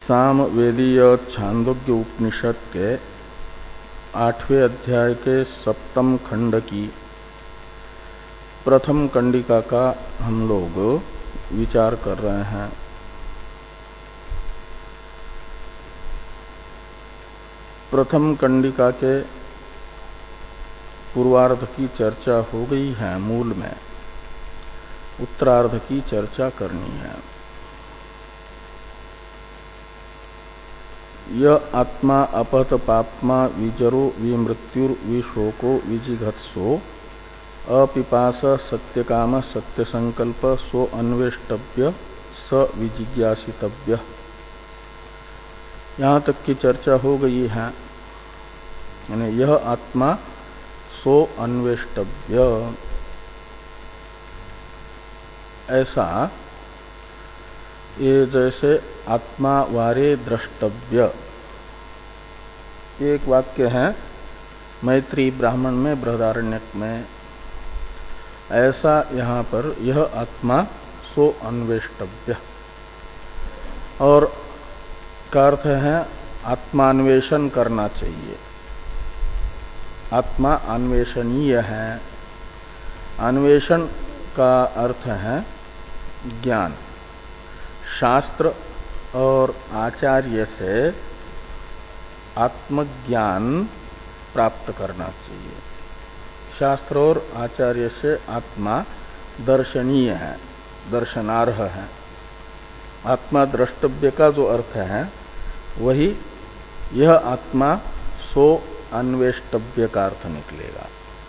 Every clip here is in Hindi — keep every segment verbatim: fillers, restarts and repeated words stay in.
सामवेदीय छांदोग्य उपनिषद के आठवें अध्याय के सप्तम खंड की प्रथम कंडिका का हम लोग विचार कर रहे हैं। प्रथम कंडिका के पूर्वार्ध की चर्चा हो गई है, मूल में उत्तरार्ध की चर्चा करनी है। यह आत्मा अपहत पाप्मा विजरो विमृत्युर विशोको विजिघत्सो अपिपास सत्यकाम सत्य संकल्प सो अन्वेष्टव्य स विजिज्ञासितव्य। यहाँ तक की चर्चा हो गई है। यानी यह आत्मा सो अन्वेष्टव्य, ऐसा ये जैसे आत्मा वारे द्रष्टव्य एक वाक्य है मैत्री ब्राह्मण में बृहदारण्यक में, ऐसा यहाँ पर यह आत्मा सो अन्वेष्टव्य। और का अर्थ है आत्मान्वेषण करना चाहिए, आत्मा अन्वेषणीय है। अन्वेषण का अर्थ है ज्ञान। शास्त्र और आचार्य से आत्मज्ञान प्राप्त करना चाहिए। शास्त्र और आचार्य से आत्मा दर्शनीय है, दर्शनार्ह है। आत्मा द्रष्टव्य का जो अर्थ है वही यह आत्मा सो अन्वेष्टव्य का अर्थ निकलेगा।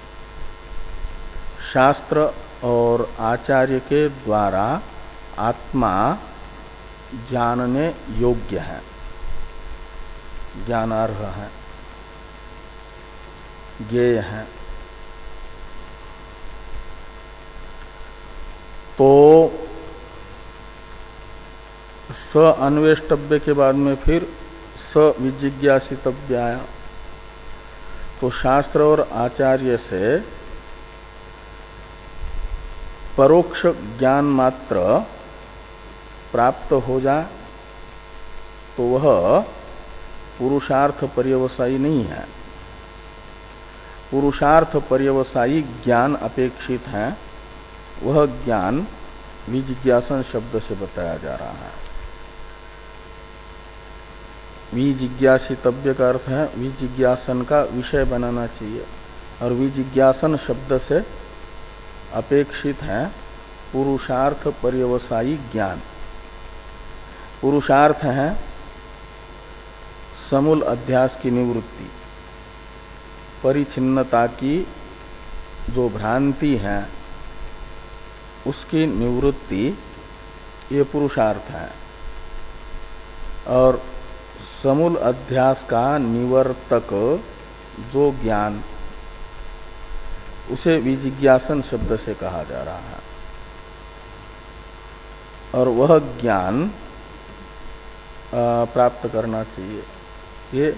शास्त्र और आचार्य के द्वारा आत्मा जानने योग्य है, ज्ञानार्ह है, ज्ञेय है। तो स अन्वेष्टव्य के बाद में फिर स विजिज्ञासितव्य आया। तो शास्त्र और आचार्य से परोक्ष ज्ञान मात्र प्राप्त हो जाए तो वह पुरुषार्थ पर्यवसायी नहीं है। पुरुषार्थ पर्यवसायी ज्ञान अपेक्षित है। वह ज्ञान विजिज्ञासन शब्द से बताया जा रहा है। विजिज्ञासितव्य का अर्थ है विजिज्ञासन का विषय बनाना चाहिए। और विजिज्ञासन शब्द से अपेक्षित है पुरुषार्थ पर्यवसायी ज्ञान। पुरुषार्थ है समूल अध्यास की निवृत्ति, परिच्छिन्नता की जो भ्रांति है उसकी निवृत्ति, ये पुरुषार्थ है। और समूल अध्यास का निवर्तक जो ज्ञान, उसे विजिज्ञासन शब्द से कहा जा रहा है। और वह ज्ञान प्राप्त करना चाहिए। ये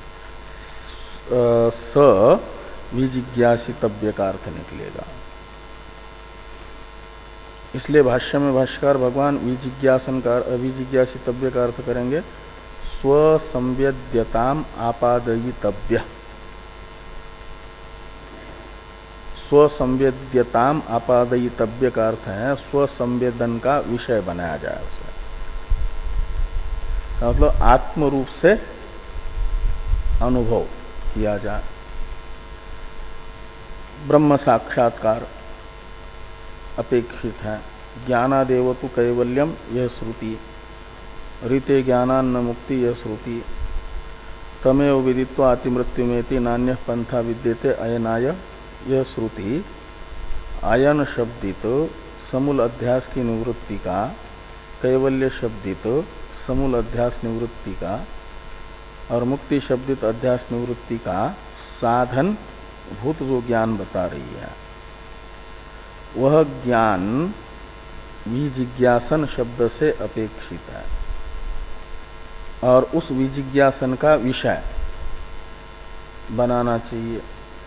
स विजिज्ञासितव्य का अर्थ निकलेगा। इसलिए भाष्य में भाष्यकार भगवान विजिज्ञासन का विजिज्ञासितव्य का अर्थ करेंगे स्वसंवेद्यताम आपादयितव्य। स्वसंवेद्यताम आपादयितव्य का अर्थ है स्वसंवेदन का विषय बनाया जाए उसे। मतलब आत्म रूप से अनुभव किया जाए। ब्रह्म साक्षात्कार अपेक्षित है। ज्ञानादेव तु कैवल्यम यह श्रुति, ऋते ज्ञानान्न मुक्ति यह श्रुति, तमेव विदित्वा अतिमृत्युमेति नान्यः पंथा विद्यते अयनाय यह श्रुति। आयन शब्दित समूल अध्यास की निवृत्ति का, कैवल्य शब्दित समूल अध्यास निवृत्ति का और मुक्ति शब्दित अध्यास निवृत्ति का साधन भूत जो ज्ञान बता रही है, वह ज्ञान विजिज्ञासन शब्द से अपेक्षित है। और उस विजिज्ञासन का विषय बनाना चाहिए।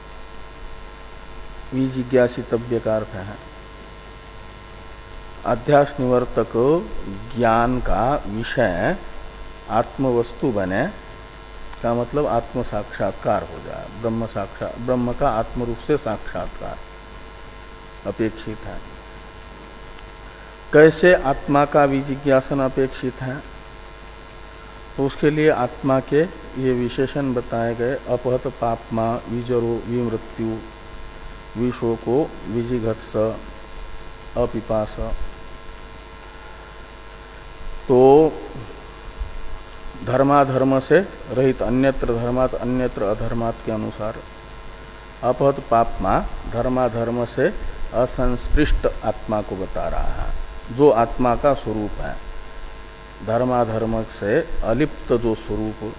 विजिज्ञासितव्य का अर्थ है अध्यास निवर्तक ज्ञान का विषय आत्मवस्तु बने का मतलब आत्म साक्षात्कार हो जाए, ब्रह्म साक्षात ब्रह्म का आत्म रूप से साक्षात्कार अपेक्षित है। कैसे आत्मा का विजिज्ञासन अपेक्षित है? तो उसके लिए आत्मा के ये विशेषण बताए गए, अपहत पापमा, विजरो, विमृत्यु, विशोको, विजिघत्स, अपिपास। तो धर्माधर्म से रहित, अन्यत्र धर्मात अन्यत्र अधर्मात के अनुसार अपहत पापमा धर्माधर्म से असंस्पृष्ट आत्मा को बता रहा है, जो आत्मा का स्वरूप है। धर्माधर्म से अलिप्त जो स्वरूप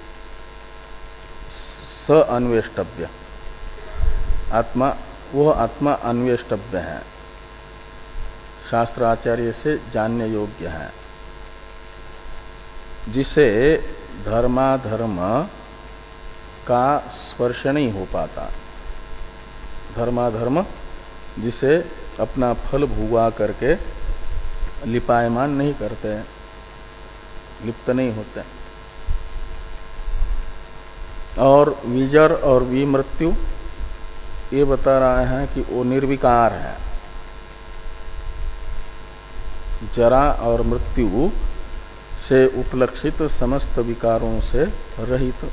स अन्वेष्टव्य आत्मा, वह आत्मा अन्वेष्टव्य है, शास्त्र आचार्य से जानने योग्य है, जिसे धर्माधर्म का स्पर्श नहीं हो पाता। धर्माधर्म जिसे अपना फल भुगवा करके लिपायमान नहीं करते, लिप्त नहीं होते। और विजर और विमृत्यु ये बता रहा है कि वो निर्विकार है, जरा और मृत्यु से उपलक्षित समस्त विकारों से रहित।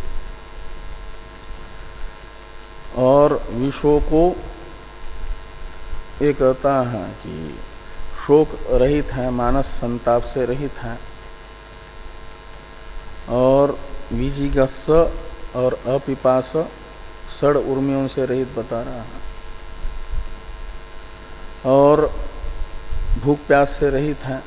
और विशों को ये कहता है कि शोक रहित है, मानस संताप से रहित है। और विजिगस्स और अपिपास सड़ उर्मियों से रहित बता रहा है। और भूख प्यास से रहित है।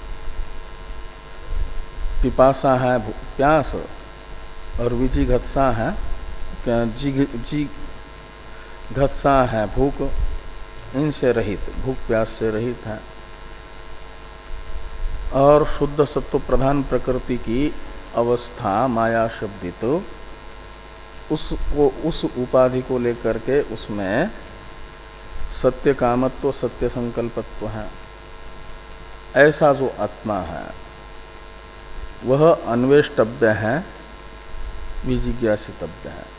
पिपासा है प्यास, और विजिघत्सा है जी जी घत्सा है भूख, इनसे रहित, भूख प्यास से रहित है। और शुद्ध सत्व प्रधान प्रकृति की अवस्था माया शब्दित, तो उसको उस उपाधि को लेकर के उसमें सत्य कामत्व सत्य संकल्पत्व है। ऐसा जो आत्मा है वह अन्वेष्टव्य है, विजिज्ञासितव्य है।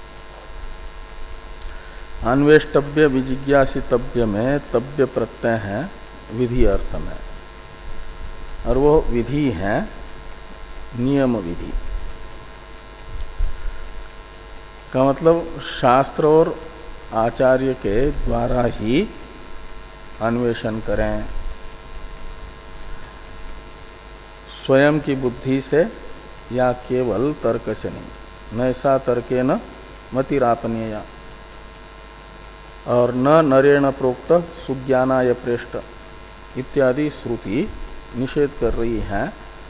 अन्वेष्टव्य विजिज्ञासितव्य में तव्य प्रत्यय है विधि अर्थ में, और वह विधि है नियम विधि का मतलब शास्त्र और आचार्य के द्वारा ही अन्वेषण करें, स्वयं की बुद्धि से या केवल तर्क से नहीं। नैसा तर्के न मतिरापनीय, और न नरेण प्रोक्त सुज्ञानाय प्रेष्ट इत्यादि श्रुति निषेध कर रही है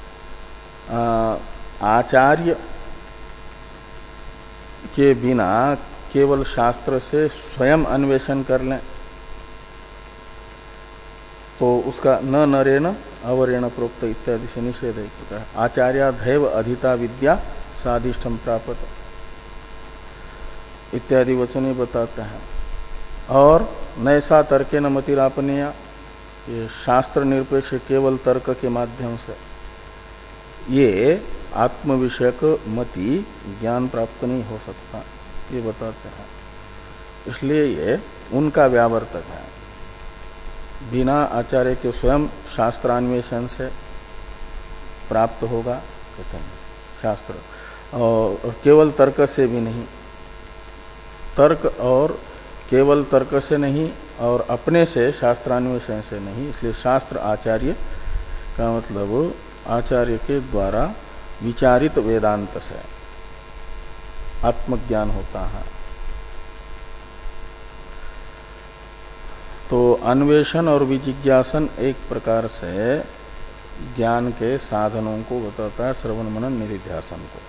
आचार्य के बिना केवल शास्त्र से स्वयं अन्वेषण कर लें तो उसका न नरेण अवरेण प्रोक्त इत्यादि से निषेध है। आचार्याधैव अधिता विद्या साधिष्ठम प्राप्त इत्यादि वचन बताते हैं। और नैसा तर्के न मतिरापनीय, ये शास्त्र निरपेक्ष केवल तर्क के माध्यम से ये आत्म विषयक मति ज्ञान प्राप्त नहीं हो सकता, ये बताते हैं। इसलिए ये उनका व्यावर्तक है। बिना आचार्य के स्वयं शास्त्रान्वेषण से प्राप्त होगा कहते हैं शास्त्र, और केवल तर्क से भी नहीं। तर्क और केवल तर्क से नहीं और अपने से शास्त्रान्वेषण से नहीं। इसलिए शास्त्र आचार्य का मतलब आचार्य के द्वारा विचारित वेदांत से आत्मज्ञान होता है। तो अन्वेषण और विजिज्ञासन एक प्रकार से ज्ञान के साधनों को बताता है, श्रवण मनन निधिध्यासन को।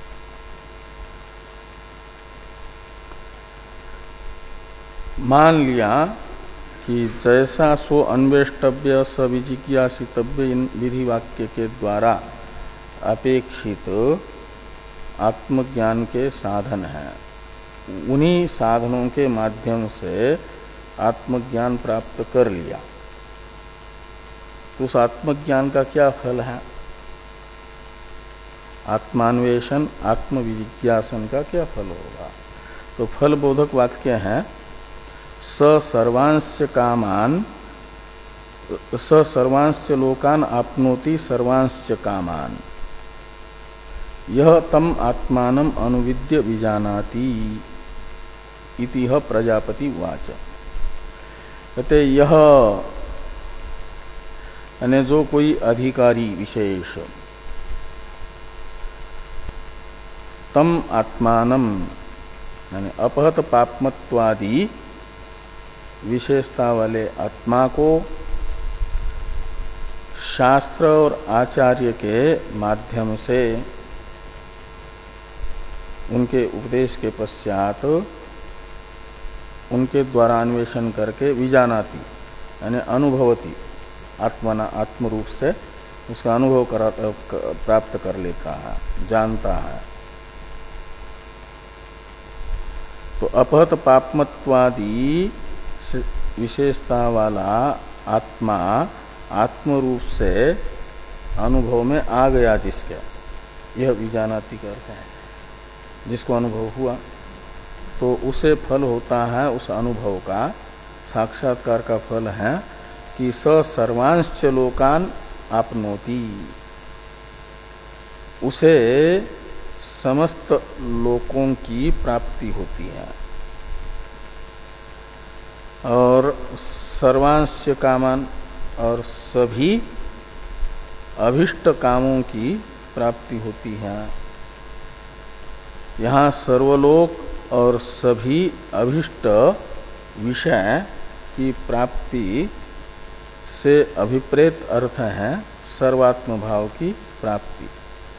मान लिया कि जैसा सो अन्वेष्टव्य स विजिज्ञासितव्य इन विधि वाक्य के द्वारा अपेक्षित आत्मज्ञान के साधन है, उन्हीं साधनों के माध्यम से आत्मज्ञान प्राप्त कर लिया तो उस आत्मज्ञान का क्या फल है? आत्मान्वेषण आत्मविजिज्ञासन का क्या फल होगा? तो फल बोधक वाक्य है स सर्वांश कामान स सर्वांश लोकान आपनोति सर्वांश कामान यह तम आत्मानम अनुविद्य विजानाति इति प्रजापति वाच। कहते यह यानी जो कोई अधिकारी विशेष तम आत्मानम यानी अपहत पापमत्वादि विशेषता वाले आत्मा को शास्त्र और आचार्य के माध्यम से उनके उपदेश के पश्चात उनके द्वारा अन्वेषण करके विजानाति यानी अनुभवती आत्मना आत्म रूप से उसका अनुभव करा प्राप्त कर लेता है, जानता है। तो अपहत पापमत्वादि विशेषता वाला आत्मा आत्म रूप से अनुभव में आ गया जिसके, यह विजानाति करते हैं, जिसको अनुभव हुआ तो उसे फल होता है, उस अनुभव का साक्षात्कार का फल है कि स सर्वांश लोकान आपनोति, उसे समस्त लोकों की प्राप्ति होती है और सर्वांश कामान और सभी अभिष्ट कामों की प्राप्ति होती है। यहाँ सर्वलोक और सभी अभिष्ट विषय की प्राप्ति से अभिप्रेत अर्थ है सर्वात्म भाव की प्राप्ति।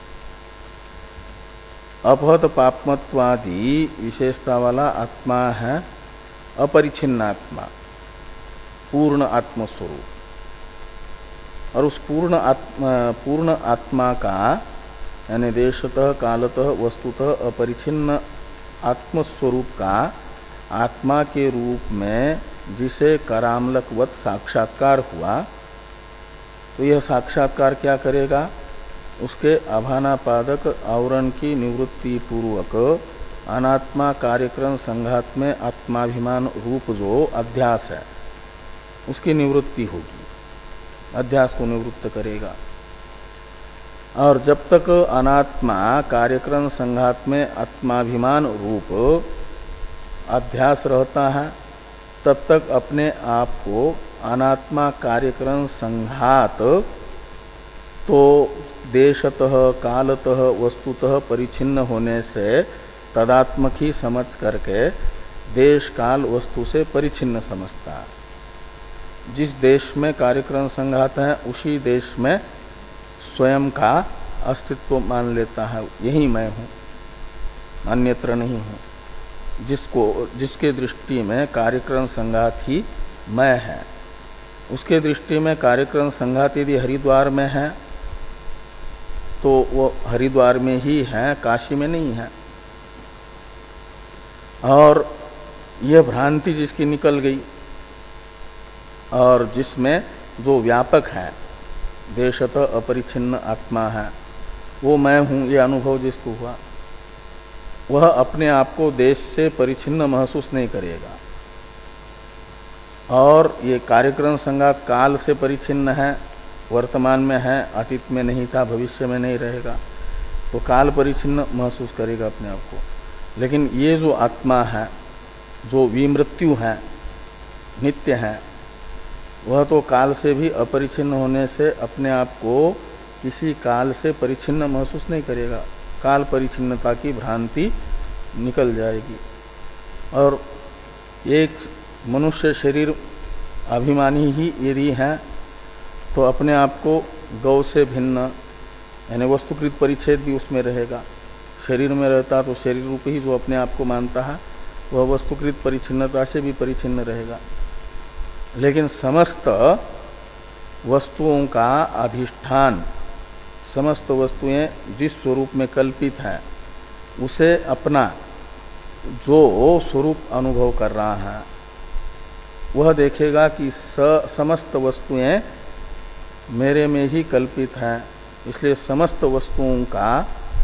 अपहत पापमत्वादि विशेषता वाला आत्मा है अपरिछिन्न आत्मा, पूर्ण आत्मस्वरूप, और उस पूर्ण आत्मा पूर्ण आत्मा का यानी देशतः कालतः वस्तुतः अपरिछिन्न आत्मस्वरूप का आत्मा के रूप में जिसे करामलकवत साक्षात्कार हुआ, तो यह साक्षात्कार क्या करेगा? उसके अभानापादक आवरण की निवृत्ति पूर्वक अनात्मा कार्यक्रम संघात में आत्माभिमान रूप जो अध्यास है उसकी निवृत्ति होगी, अध्यास को निवृत्त करेगा। और जब तक अनात्मा कार्यक्रम संघात में आत्माभिमान रूप अध्यास रहता है तब तक अपने आप को अनात्मा कार्यक्रम संघात तो देशतः कालतः वस्तुतः परिचिन्न होने से तदात्मक ही समझ करके देश काल वस्तु से परिचिन्न समझता है। जिस देश में कार्यक्रम संघात है उसी देश में स्वयं का अस्तित्व मान लेता है, यही मैं हूँ, अन्यत्र नहीं हूँ। जिसको जिसके दृष्टि में कार्यक्रम संघात ही मैं है, उसके दृष्टि में कार्यक्रम संघात यदि हरिद्वार में है तो वो हरिद्वार में ही है, काशी में नहीं है। और यह भ्रांति जिसकी निकल गई और जिसमें जो व्यापक है देशतः अपरिछिन्न आत्मा है, वो मैं हूँ, ये अनुभव जिसको हुआ वह अपने आप को देश से परिचिन्न महसूस नहीं करेगा। और ये कार्यक्रम संघात काल से परिचिन्न है, वर्तमान में है, अतीत में नहीं था, भविष्य में नहीं रहेगा, तो काल परिचिन्न महसूस करेगा अपने आप को। लेकिन ये जो आत्मा है जो विमृत्यु है, नित्य है, वह तो काल से भी अपरिचिन्न होने से अपने आप को किसी काल से परिचिन्न महसूस नहीं करेगा, काल परिचिन्नता की भ्रांति निकल जाएगी। और एक मनुष्य शरीर अभिमानी ही यदि है तो अपने आप को गौ से भिन्न यानी वस्तुकृत परिच्छेद भी उसमें रहेगा। शरीर में रहता तो शरीर रूप ही जो अपने आप को मानता है वह वस्तुकृत परिच्छिन्नता से भी परिचिन्न रहेगा। लेकिन समस्त वस्तुओं का अधिष्ठान, समस्त वस्तुएं जिस स्वरूप में कल्पित है उसे अपना जो स्वरूप अनुभव कर रहा है वह देखेगा कि स समस्त वस्तुएं मेरे में ही कल्पित है, इसलिए समस्त वस्तुओं का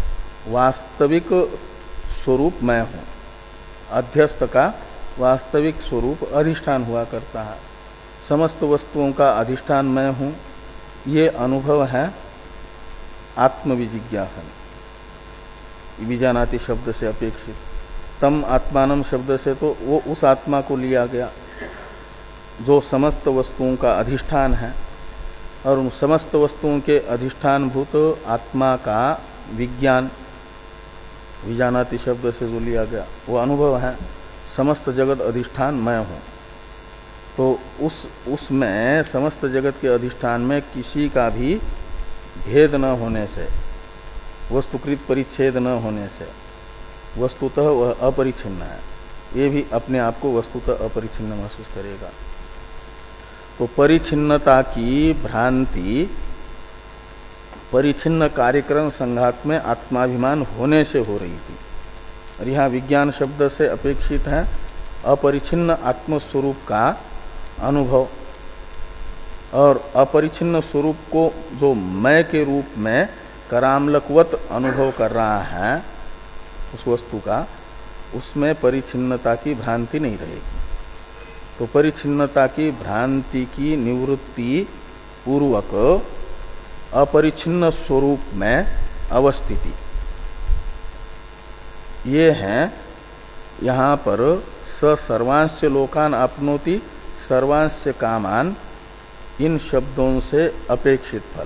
वास्तविक स्वरूप मैं हूं, अध्यस्त का वास्तविक स्वरूप अधिष्ठान हुआ करता है। समस्त वस्तुओं का अधिष्ठान मैं हूं, ये अनुभव है आत्मविजिज्ञासन, विजानाति शब्द से अपेक्षित। तम आत्मानम शब्द से तो वो उस आत्मा को लिया गया जो समस्त वस्तुओं का अधिष्ठान है, और उन समस्त वस्तुओं के अधिष्ठानभूत आत्मा का विज्ञान, विजानाति शब्द से जो लिया गया वो अनुभव है समस्त जगत अधिष्ठान मैं हूं। तो उस उसमें समस्त जगत के अधिष्ठान में किसी का भी भेद न होने से, वस्तुकृत परिच्छेद न होने से वस्तुतः वह अपरिच्छिन्न है। ये भी अपने आप को वस्तुतः अपरिच्छिन्न महसूस करेगा। तो परिच्छिन्नता की भ्रांति परिच्छिन्न कार्यक्रम संघात में आत्माभिमान होने से हो रही थी, और यहाँ विज्ञान शब्द से अपेक्षित है अपरिच्छिन्न आत्मस्वरूप का अनुभव। और अपरिच्छिन्न स्वरूप को जो मैं के रूप में करामलकवत अनुभव कर रहा है उस वस्तु का, उसमें परिच्छिन्नता की भ्रांति नहीं रहेगी। तो परिच्छिन्नता की भ्रांति की निवृत्ति पूर्वक अपरिच्छिन्न स्वरूप में अवस्थिति, ये है यहाँ पर स सर्वांश लोकान आपनोति सर्वांश कामान, इन शब्दों से अपेक्षित फल।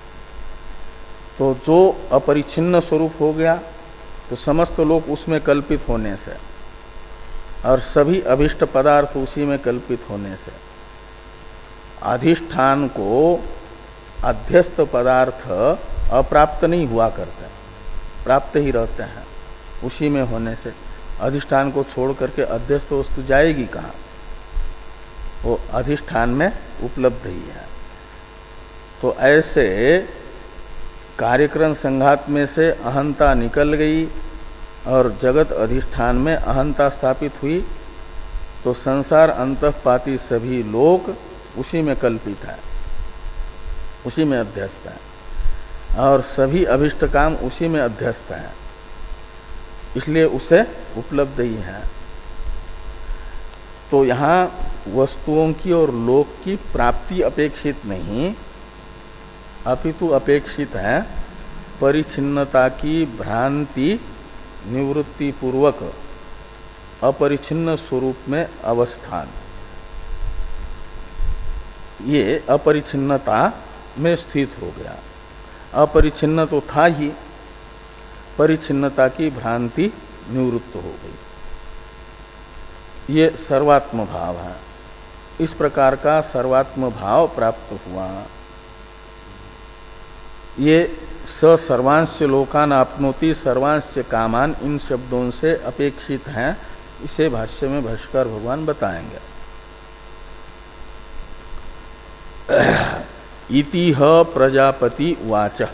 तो जो अपरिच्छिन्न स्वरूप हो गया तो समस्त लोक उसमें कल्पित होने से और सभी अभिष्ट पदार्थ उसी में कल्पित होने से अधिष्ठान को अध्यस्त पदार्थ अप्राप्त नहीं हुआ करते, प्राप्त ही रहते हैं उसी में होने से। अधिष्ठान को छोड़ करके अध्यस्त वस्तु जाएगी कहाँ? वो अधिष्ठान में उपलब्ध ही है। तो ऐसे कार्यक्रम संघात में से अहंता निकल गई और जगत अधिष्ठान में अहंता स्थापित हुई, तो संसार अंतःपाती सभी लोग उसी में कल्पित है, उसी में अध्यस्त है, और सभी अभिष्ट काम उसी में अध्यस्त है, इसलिए उसे उपलब्ध ही है। तो यहाँ वस्तुओं की और लोक की प्राप्ति अपेक्षित नहीं, अपितु अपेक्षित है परिच्छिन्नता की भ्रांति निवृत्ति पूर्वक अपरिच्छिन्न स्वरूप में अवस्थान। ये अपरिच्छिन्नता में स्थित हो गया। अपरिच्छिन्न तो था ही, परिच्छिन्नता की भ्रांति निवृत्त हो गई। ये सर्वात्म भाव है। इस प्रकार का सर्वात्म भाव प्राप्त हुआ। ये स सर्वांश लोकान आपनोति सर्वांश कामान, इन शब्दों से अपेक्षित हैं। इसे भाष्य में भाष्यकार भगवान बताएंगे। इति ह प्रजापति वाच,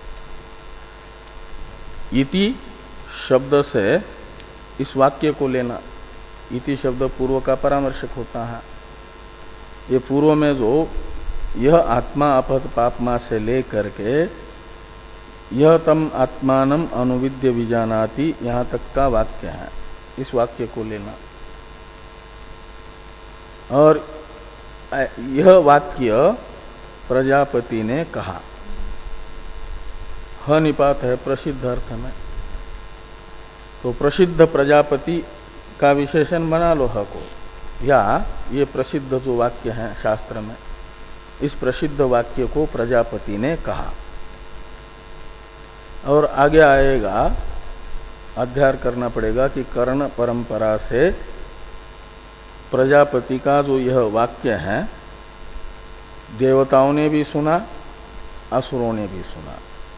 इति शब्द से इस वाक्य को लेना। इति शब्द पूर्व का परामर्शक होता है। ये पूर्व में जो यह आत्मा अपहत पापमा से लेकर के यह तम आत्मानम अनुविद्य विजानाति, यहाँ तक का वाक्य है। इस वाक्य को लेना। और यह वाक्य प्रजापति ने कहा, ह निपात है प्रसिद्ध अर्थ में। तो प्रसिद्ध प्रजापति का विशेषण बना लो ह को, या ये प्रसिद्ध जो वाक्य है शास्त्र में, इस प्रसिद्ध वाक्य को प्रजापति ने कहा। और आगे आएगा, अध्ययन करना पड़ेगा कि कर्ण परंपरा से प्रजापति का जो यह वाक्य है देवताओं ने भी सुना, असुरों ने भी सुना,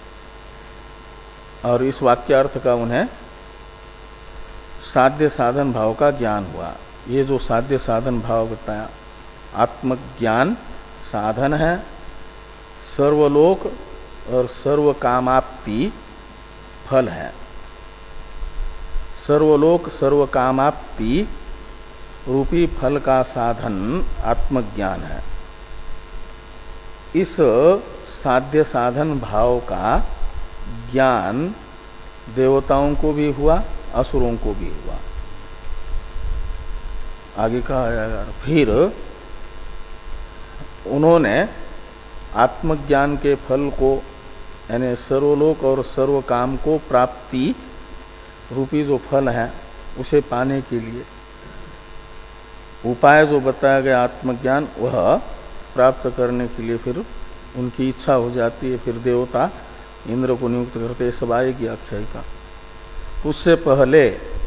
और इस वाक्यार्थ का उन्हें साध्य साधन भाव का ज्ञान हुआ। ये जो साध्य साधन भाव बताया, आत्मज्ञान साधन है, सर्वलोक और सर्व कामाप्ति फल है। सर्वलोक सर्व कामाप्ति रूपी फल का साधन आत्मज्ञान है। इस साध्य साधन भाव का ज्ञान देवताओं को भी हुआ, असुरों को भी हुआ। आगे कहा जाएगा फिर उन्होंने आत्मज्ञान के फल को यानी सर्वलोक और सर्व काम को प्राप्ति रूपी जो फल है उसे पाने के लिए उपाय जो बताया गया आत्मज्ञान वह प्राप्त करने के लिए फिर उनकी इच्छा हो जाती है, फिर देवता इंद्र को नियुक्त करते, सब आएगी आख्यायिका। उससे पहले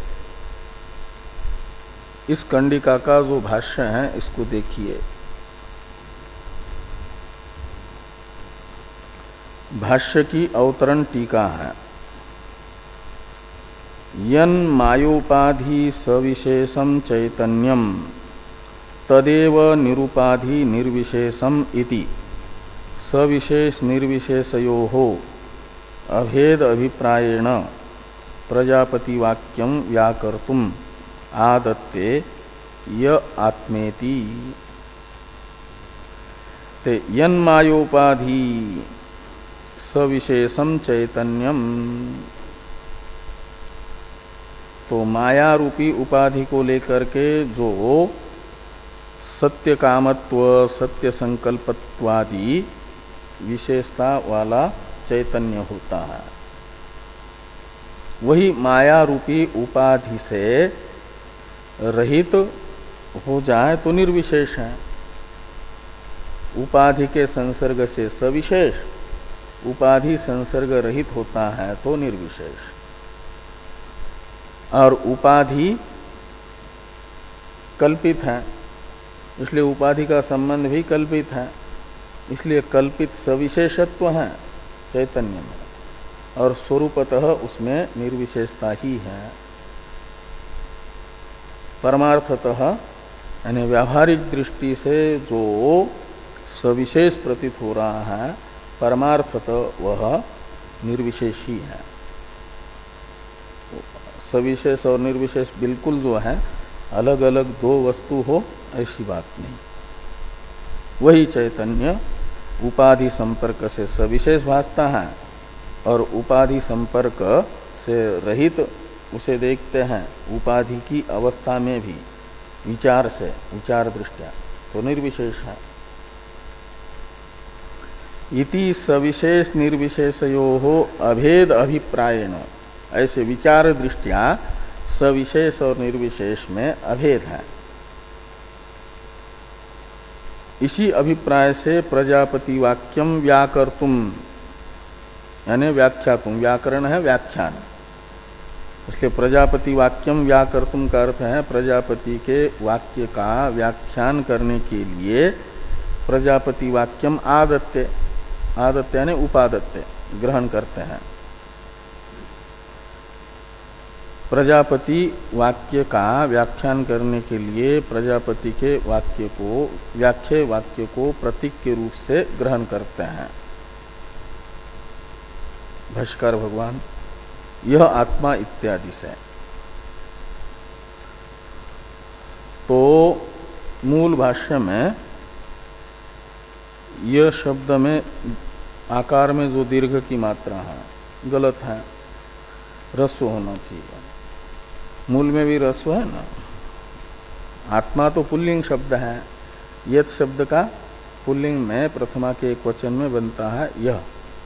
इस कंडिका का जो भाष्य है इसको देखिए। भाष्य की अवतरण टीका है। यन मायोपाधि सविशेषम चैतन्यम तदेव निरुपाधि निर्विशेषम इति सविशेष निर्विशेषयोः अभेद अभिप्रायेण प्रजापति वाक्यम व्याकर्तुम आदत्ते य आत्मेति। ते यन मायोपाधि सविशेषम चैतन्यम, तो माया रूपी उपाधि को लेकर के जो सत्य कामत्व सत्य संकल्पत्वादि विशेषता वाला चैतन्य होता है, वही माया रूपी उपाधि से रहित हो जाए तो निर्विशेष है। उपाधि के संसर्ग से सविशेष, उपाधि संसर्ग रहित होता है तो निर्विशेष। और उपाधि कल्पित है, इसलिए उपाधि का संबंध भी कल्पित है, इसलिए कल्पित सविशेषत्व है चैतन्य में, और स्वरूपतः उसमें निर्विशेषता ही है। परमार्थतः यानी व्यावहारिक दृष्टि से जो सविशेष प्रतीत हो रहा है, परमार्थतः वह निर्विशेष ही है। सविशेष और निर्विशेष बिल्कुल जो है अलग अलग दो वस्तु हो ऐसी बात नहीं। वही चैतन्य उपाधि संपर्क से सविशेष भासता है और उपाधि संपर्क से रहित उसे देखते हैं उपाधि की अवस्था में भी विचार से, विचार दृष्टया तो निर्विशेष है। इति सविशेष निर्विशेषयोः अभेद अभिप्रायेण, ऐसे विचार दृष्टिया सविशेष और निर्विशेष में अभेद है। इसी अभिप्राय से प्रजापति वाक्यम व्याकर्तुम यानी व्याख्यातुम, व्याकरण है व्याख्यान, इसलिए प्रजापति वाक्यम व्याकर्तुम का अर्थ है प्रजापति के वाक्य का व्याख्यान करने के लिए प्रजापति वाक्यम आदत्ते, आदत्ते यानी उपादत्ते ग्रहण करते हैं। प्रजापति वाक्य का व्याख्यान करने के लिए प्रजापति के वाक्य को, व्याख्या वाक्य को प्रतीक के रूप से ग्रहण करते हैं भाष्यकार भगवान, यह आत्मा इत्यादि से। तो मूल भाष्य में यह शब्द में आकार में जो दीर्घ की मात्रा है गलत है, रस्व होना चाहिए। मूल में भी रस्व है ना। आत्मा तो पुल्लिंग शब्द है, यत शब्द का पुल्लिंग में प्रथमा के एक वचन में बनता है यह।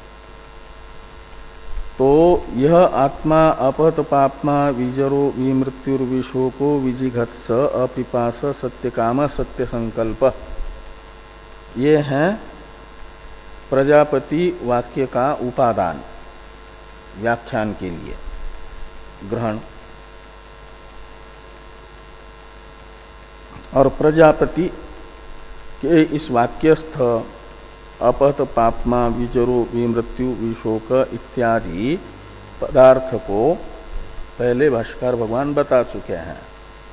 तो यह आत्मा अपहत पापमा विजरो विमृत्युर्विशोको विजिघत्स अपिपास सत्य काम सत्य संकल्प, ये है प्रजापति वाक्य का उपादान व्याख्यान के लिए ग्रहण। और प्रजापति के इस वाक्यस्थ अपहत पापमा विजरो विमृत्यु विशोक इत्यादि पदार्थ को पहले भाष्यकार भगवान बता चुके हैं।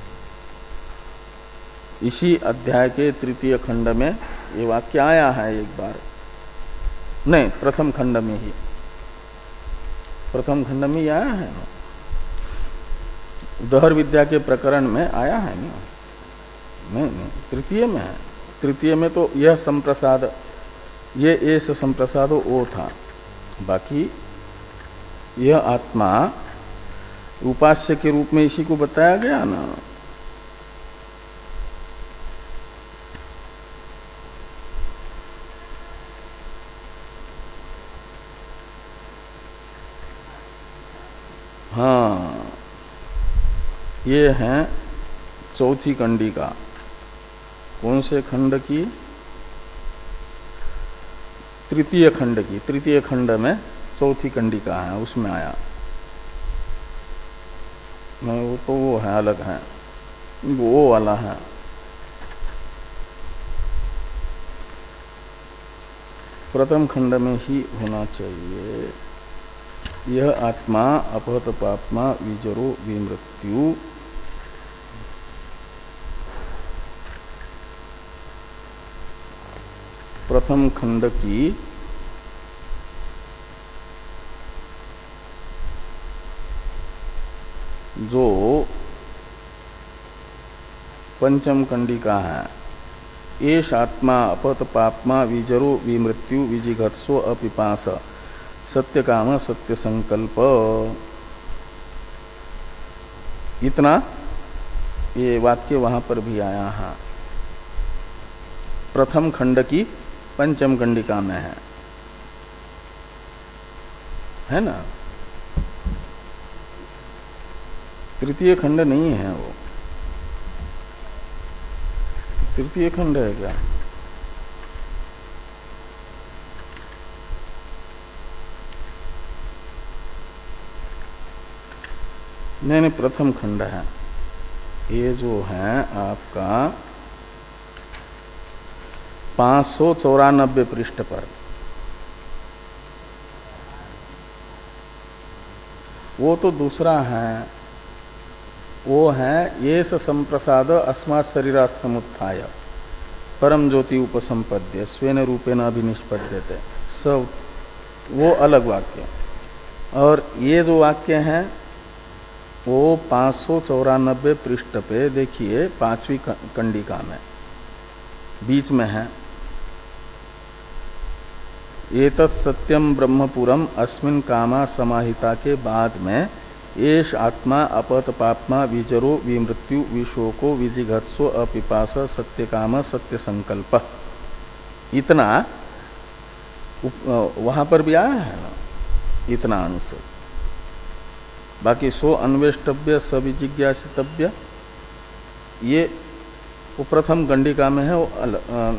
इसी अध्याय के तृतीय खंड में ये वाक्य आया है एक बार, नहीं प्रथम खंड में ही, प्रथम खंड में ही आया है ना, उदहर विद्या के प्रकरण में आया है ना, नहीं नहीं तृतीय में है। तृतीय में तो यह संप्रसाद, ये एस संप्रसादो ओ था, बाकी यह आत्मा उपास्य के रूप में इसी को बताया गया ना। हाँ, ये है चौथी कंडिका। कौन से खंड की? तृतीय खंड की। तृतीय खंड में चौथी कंडिका है, उसमें आया। नहीं, वो तो वो है, अलग है, वो वाला है। प्रथम खंड में ही होना चाहिए। यह आत्मा अपहत पापमा विजरो विमृत्यु प्रथम खंड की जो पंचम कंडिका है, एष आत्मा अपहत पापमा विजरो विमृत्यु विजिघत्सो अपिपास सत्य काम सत्य संकल्प, इतना ये वाक्य वहां पर भी आया है। प्रथम खंड की पंचम कंडिका में है, है ना। तृतीय खंड नहीं है वो। तृतीय खंड है क्या? नहीं नहीं, प्रथम खंड है। ये जो है आपका पांच सौ चौरानबे पृष्ठ पर, वो तो दूसरा है। वो है ये संप्रसाद अस्मात् शरीरात् समुत्थाय परम ज्योति उपसंपद्य स्वेन रूपेण अभिनिष्पद्यते, सब वो अलग वाक्य। और ये जो वाक्य है वो पांच सौ चौरानबे पृष्ठ पे देखिए, पांचवी कंडिका में बीच में है। एतत् सत्यम ब्रह्मपुरम अस्मिन् कामा समाहिता के बाद में एष आत्मा अपहत पापमा विजरो विमृत्यु विशोको विजिघत्सो अपिपास सत्य काम सत्य संकल्प, इतना वहां पर भी आया है ना, इतना अंश। बाकी सो अन्वेष्टव्य सविजिज्ञासितव्य, ये वो प्रथम कंडिका में है। वो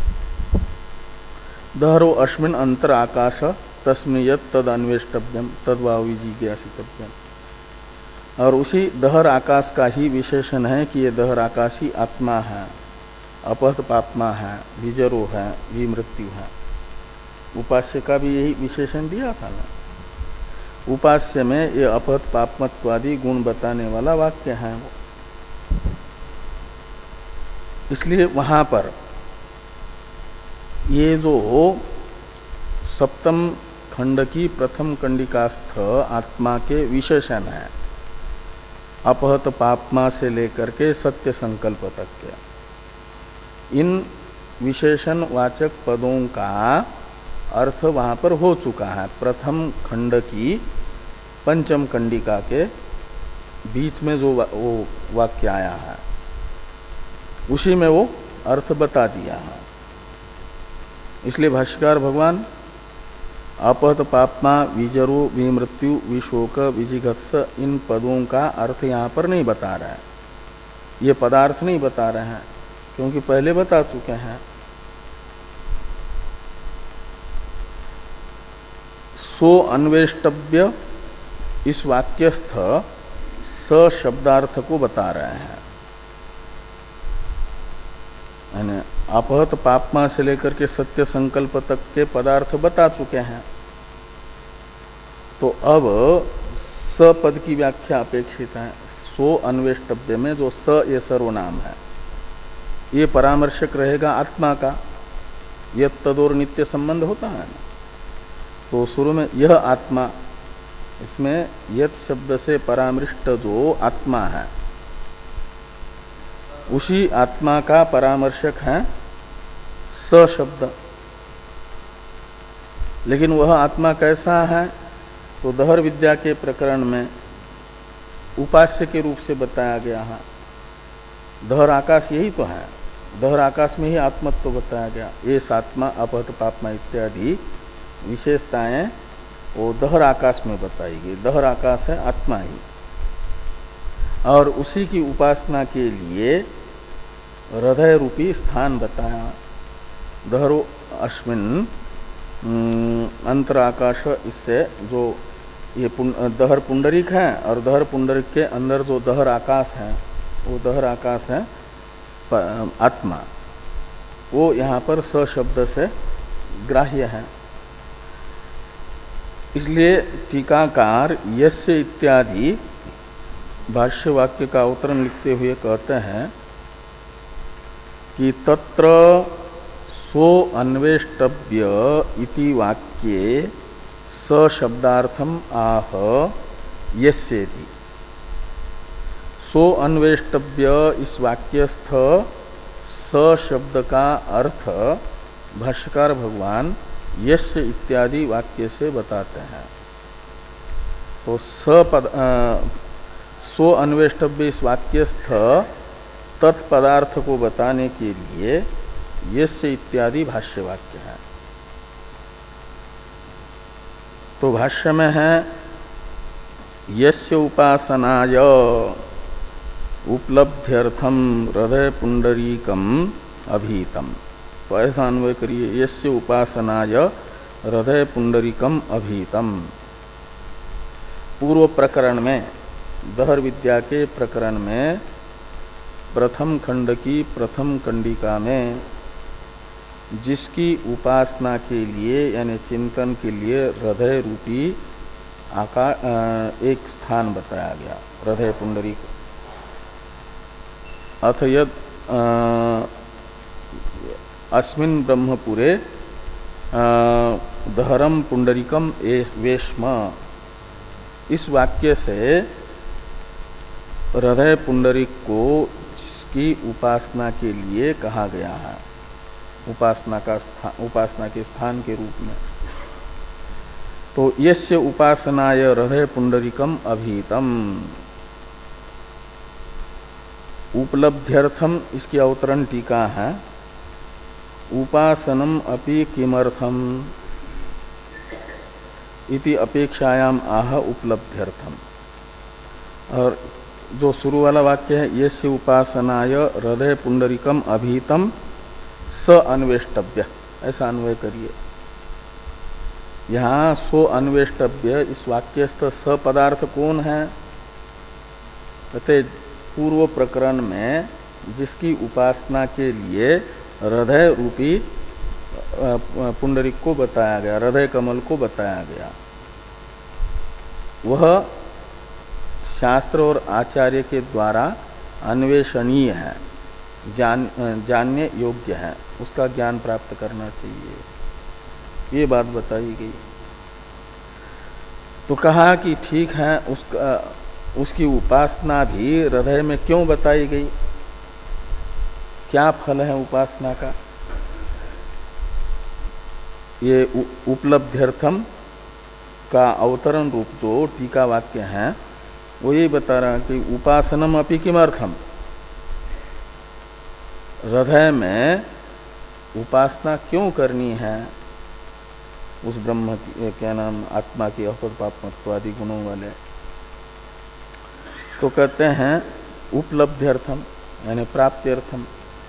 दहरो अस्मिन् अंतर आकाश तस्मिन् यत् तद अन्वेष्टव्यम तद्वा विजिज्ञासितव्यम। और उसी दहर आकाश का ही विशेषण है कि ये दहर आकाश ही आत्मा है, अपहत पापमा है, विजरो है, विमृत्यु है। उपास्य का भी यही विशेषण दिया था ना। उपास्य में ये अपहत पापमत्वादि गुण बताने वाला वाक्य है वो। इसलिए वहां पर ये जो सप्तम खंड की प्रथम कंडिकास्थ आत्मा के विशेषण है, अपहत पापमा से लेकर के सत्य संकल्प तक के, इन विशेषण वाचक पदों का अर्थ वहां पर हो चुका है। प्रथम खंड की पंचम कंडिका के बीच में जो वा, वो वाक्य आया है, उसी में वो अर्थ बता दिया है। इसलिए भाष्यकार भगवान अपहत पापमा विजरो विमृत्यु विशोक विजिघत्स इन पदों का अर्थ यहाँ पर नहीं बता रहे हैं। ये पदार्थ नहीं बता रहे हैं, क्योंकि पहले बता चुके हैं। सो अन्वेष्टव्य इस वाक्यस्थ स शब्दार्थ को बता रहे हैं। यानी अपहत पापमा से लेकर के सत्य संकल्प तक के पदार्थ बता चुके हैं। तो अब स पद की व्याख्या अपेक्षित है। सो अन्वेष्टव्य में जो स ये सर्वनाम है, ये परामर्शक रहेगा आत्मा का। यत् तदोर नित्य संबंध होता है ना। तो शुरू में यह आत्मा, इसमें यत् शब्द से परामृष्ट जो आत्मा है, उसी आत्मा का परामर्शक है स शब्द। लेकिन वह आत्मा कैसा है? तो दहर विद्या के प्रकरण में उपास्य के रूप से बताया गया है। दहर आकाश यही तो है, दहर आकाश में ही आत्मत्व बताया गया। ये सात्मा अपहत पापमा इत्यादि विशेषताएं वो दहर आकाश में बताई गई। दहर आकाश है आत्मा ही, और उसी की उपासना के लिए हृदय रूपी स्थान बताया। दहरो अस्मिन अंतर आकाश, इससे जो ये दहर पुंडरिक है और दहर पुंडरिक के अंदर जो दहर आकाश है वो दहर आकाश है आत्मा, वो यहाँ पर स शब्द से ग्राह्य है। इसलिए टीकाकार यस्य इत्यादि भाष्य वाक्य का अवतरण लिखते हुए कहते हैं कि तत्र सो अन्वेष्टव्य इति वाक्ये स शब्दार्थम आह यस्येति। सो अन्वेष्टव्य इस वाक्यस्थ स शब्द का अर्थ भाष्यकार भगवान यस्य इत्यादि वाक्य से बताते हैं। तो स पद सो अन्वेष्टव्य इस वाक्यस्थ तत्पदार्थ को बताने के लिए यस्य इत्यादि भाष्य वाक्य है। तो भाष्य में है यस्य उपासनाय उपलब्ध्यर्थम हृदय पुंडरीकम अभीतम। तो ऐसा अन्वय करिए, यस्य उपासनाय हृदय पुंडरीकम अभीतम। पूर्व प्रकरण में, दहर विद्या के प्रकरण में प्रथम खंड की प्रथम कंडिका में जिसकी उपासना के लिए यानी चिंतन के लिए हृदय रूपी आकार एक स्थान बताया गया, हृदय पुंडरीक। अथ यद अस्मिन् ब्रह्मपुरे दहरम पुंडरीकम वेश्म, इस वाक्य से हृदय पुंडरीक को जिसकी उपासना के लिए कहा गया है, उपासना का स्थान, उपासना के स्थान के रूप में। तो यस्य उपासनाय हृदय पुंडरीकम अभीतम, उपलब्ध्यर्थम इसकी अवतरण टीका है। उपासनम अपि किमर्थम इति अपेक्षायाम आह उपलब्ध्यर्थम। और जो शुरू वाला वाक्य है यस्य उपासनाय हृदय पुंडरीकम अभीतम स अन्वेष्टव्य, ऐसा अन्वय करिए। यहाँ सो अन्वेष्टव्य इस वाक्यस्थ स पदार्थ कौन है? कहते पूर्व प्रकरण में जिसकी उपासना के लिए हृदय रूपी पुंडरीक को बताया गया, हृदय कमल को बताया गया, वह शास्त्र और आचार्य के द्वारा अन्वेषणीय है, जान जानने योग्य है, उसका ज्ञान प्राप्त करना चाहिए, ये बात बताई गई। तो कहा कि ठीक है, उसका उसकी उपासना भी हृदय में क्यों बताई गई, क्या फल है उपासना का? ये उपलब्ध्यर्थम का अवतरण रूप जो टीका वाक्य है वो ये बता रहा कि उपासनम अपि किमर्थम, हृदय में उपासना क्यों करनी है उस ब्रह्म की, क्या नाम, आत्मा की अहत पापमत्व आदि गुणों वाले। तो कहते हैं उपलब्ध्यर्थम यानी प्राप्त्यर्थम,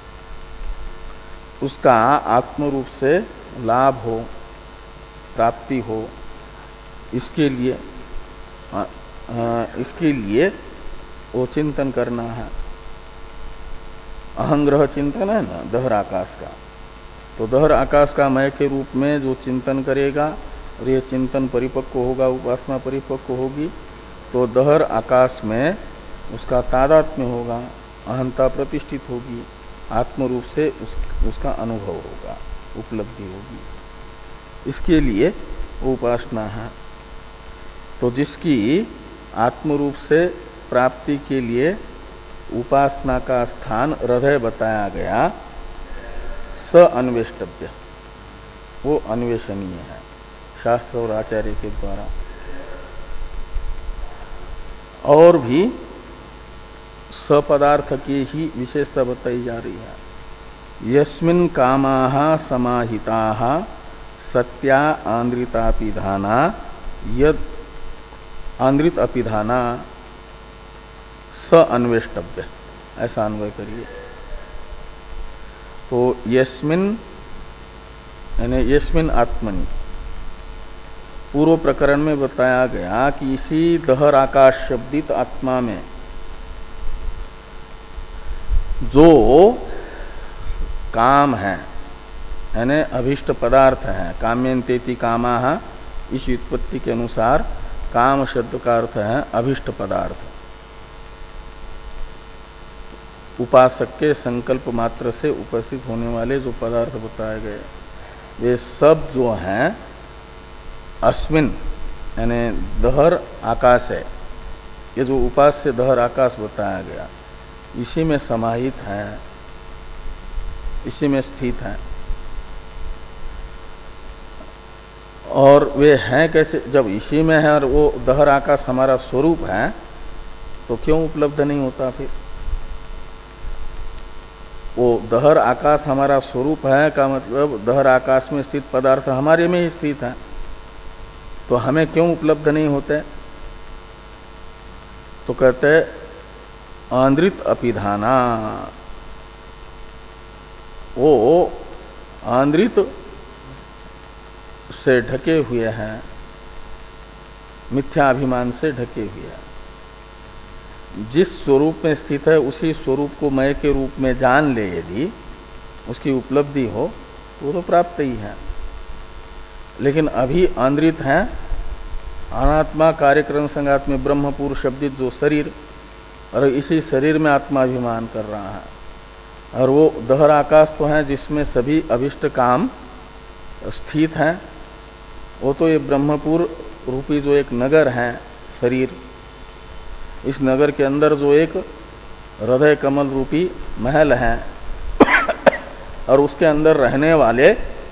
उसका आत्म रूप से लाभ हो, प्राप्ति हो, इसके लिए आ, आ, इसके लिए वो चिंतन करना है। अहंग्रह चिंतन है ना दहर आकाश का, तो दहर आकाश का मय के रूप में जो चिंतन करेगा और ये चिंतन परिपक्व होगा, उपासना परिपक्व होगी, तो दहर आकाश में उसका तादात्म्य होगा, अहंता प्रतिष्ठित होगी, आत्म रूप से उस, उसका अनुभव होगा, उपलब्धि होगी। इसके लिए उपासना है। तो जिसकी आत्म रूप से प्राप्ति के लिए उपासना का स्थान हृदय बताया गया, स अन्वेष्टव्य, वो अन्वेषणीय है शास्त्र और आचार्य के द्वारा। और भी सपदार्थ की ही विशेषता बताई जा रही है। यस्मिन् कामाः समाहिताः सत्या आंद्रितापिधाना यद आंद्रित अपिधाना स अन्वेष्टव्य, ऐसा अन्वय करिए। तो यस्मिन् यानी यस्मिन् आत्मनि, पूर्व प्रकरण में बताया गया कि इसी दहर आकाश शब्दित आत्मा में जो काम है यानी अभिष्ट पदार्थ है, काम्यन्तेति कामाः, इस व्युत्पत्ति के अनुसार काम शब्द का अर्थ है अभिष्ट पदार्थ। उपासक के संकल्प मात्र से उपस्थित होने वाले जो पदार्थ बताए गए, वे सब जो हैं अस्मिन यानी दहर आकाश है। ये जो उपास्य दहर आकाश बताया गया इसी में समाहित है, इसी में स्थित है। और वे हैं कैसे? जब इसी में है और वो दहर आकाश हमारा स्वरूप है तो क्यों उपलब्ध नहीं होता? फिर वो दहर आकाश हमारा स्वरूप है का मतलब दहर आकाश में स्थित पदार्थ हमारे में ही स्थित है, तो हमें क्यों उपलब्ध नहीं होते? तो कहते आंद्रित अपिधाना, वो आंद्रित से ढके हुए हैं, मिथ्याभिमान से ढके हुए हैं। जिस स्वरूप में स्थित है उसी स्वरूप को मय के रूप में जान ले, यदि उसकी उपलब्धि हो वो तो प्राप्त ही है। लेकिन अभी आंद्रित है अनात्मा कार्यक्रम संगात में ब्रह्मपुर शब्दित जो शरीर, और इसी शरीर में आत्माभिमान कर रहा है। और वो दहर आकाश तो है जिसमें सभी अभिष्ट काम स्थित हैं। वो तो ये ब्रह्मपुर रूपी जो एक नगर है शरीर, इस नगर के अंदर जो एक हृदय कमल रूपी महल है और उसके अंदर रहने वाले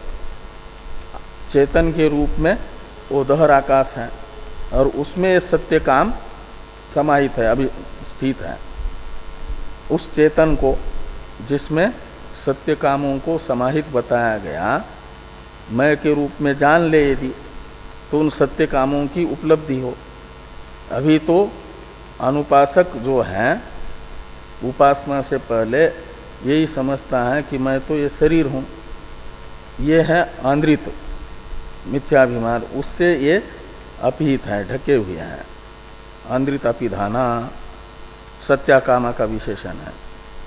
चेतन के रूप में वो दहर आकाश है, और उसमें ये सत्य काम समाहित है, अभी स्थित है। उस चेतन को जिसमें सत्य कामों को समाहित बताया गया, मय के रूप में जान ले यदि, तो उन सत्य कामों की उपलब्धि हो। अभी तो अनुपासक जो है उपासना से पहले यही समझता है कि मैं तो ये शरीर हूँ, ये है आंद्रित मिथ्याभिमान, उससे ये अपीत है, ढके हुए हैं। आंद्रित अपिधाना सत्याकामा का विशेषण है।